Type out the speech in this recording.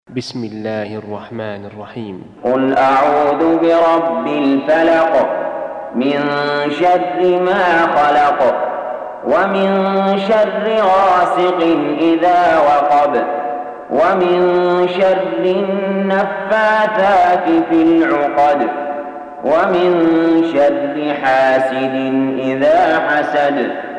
بسم الله الرحمن الرحيم. قل أعوذ برب الفلق من شر ما خلق ومن شر غاسق إذا وقب ومن شر النفاثات في العقد ومن شر حاسد إذا حسد.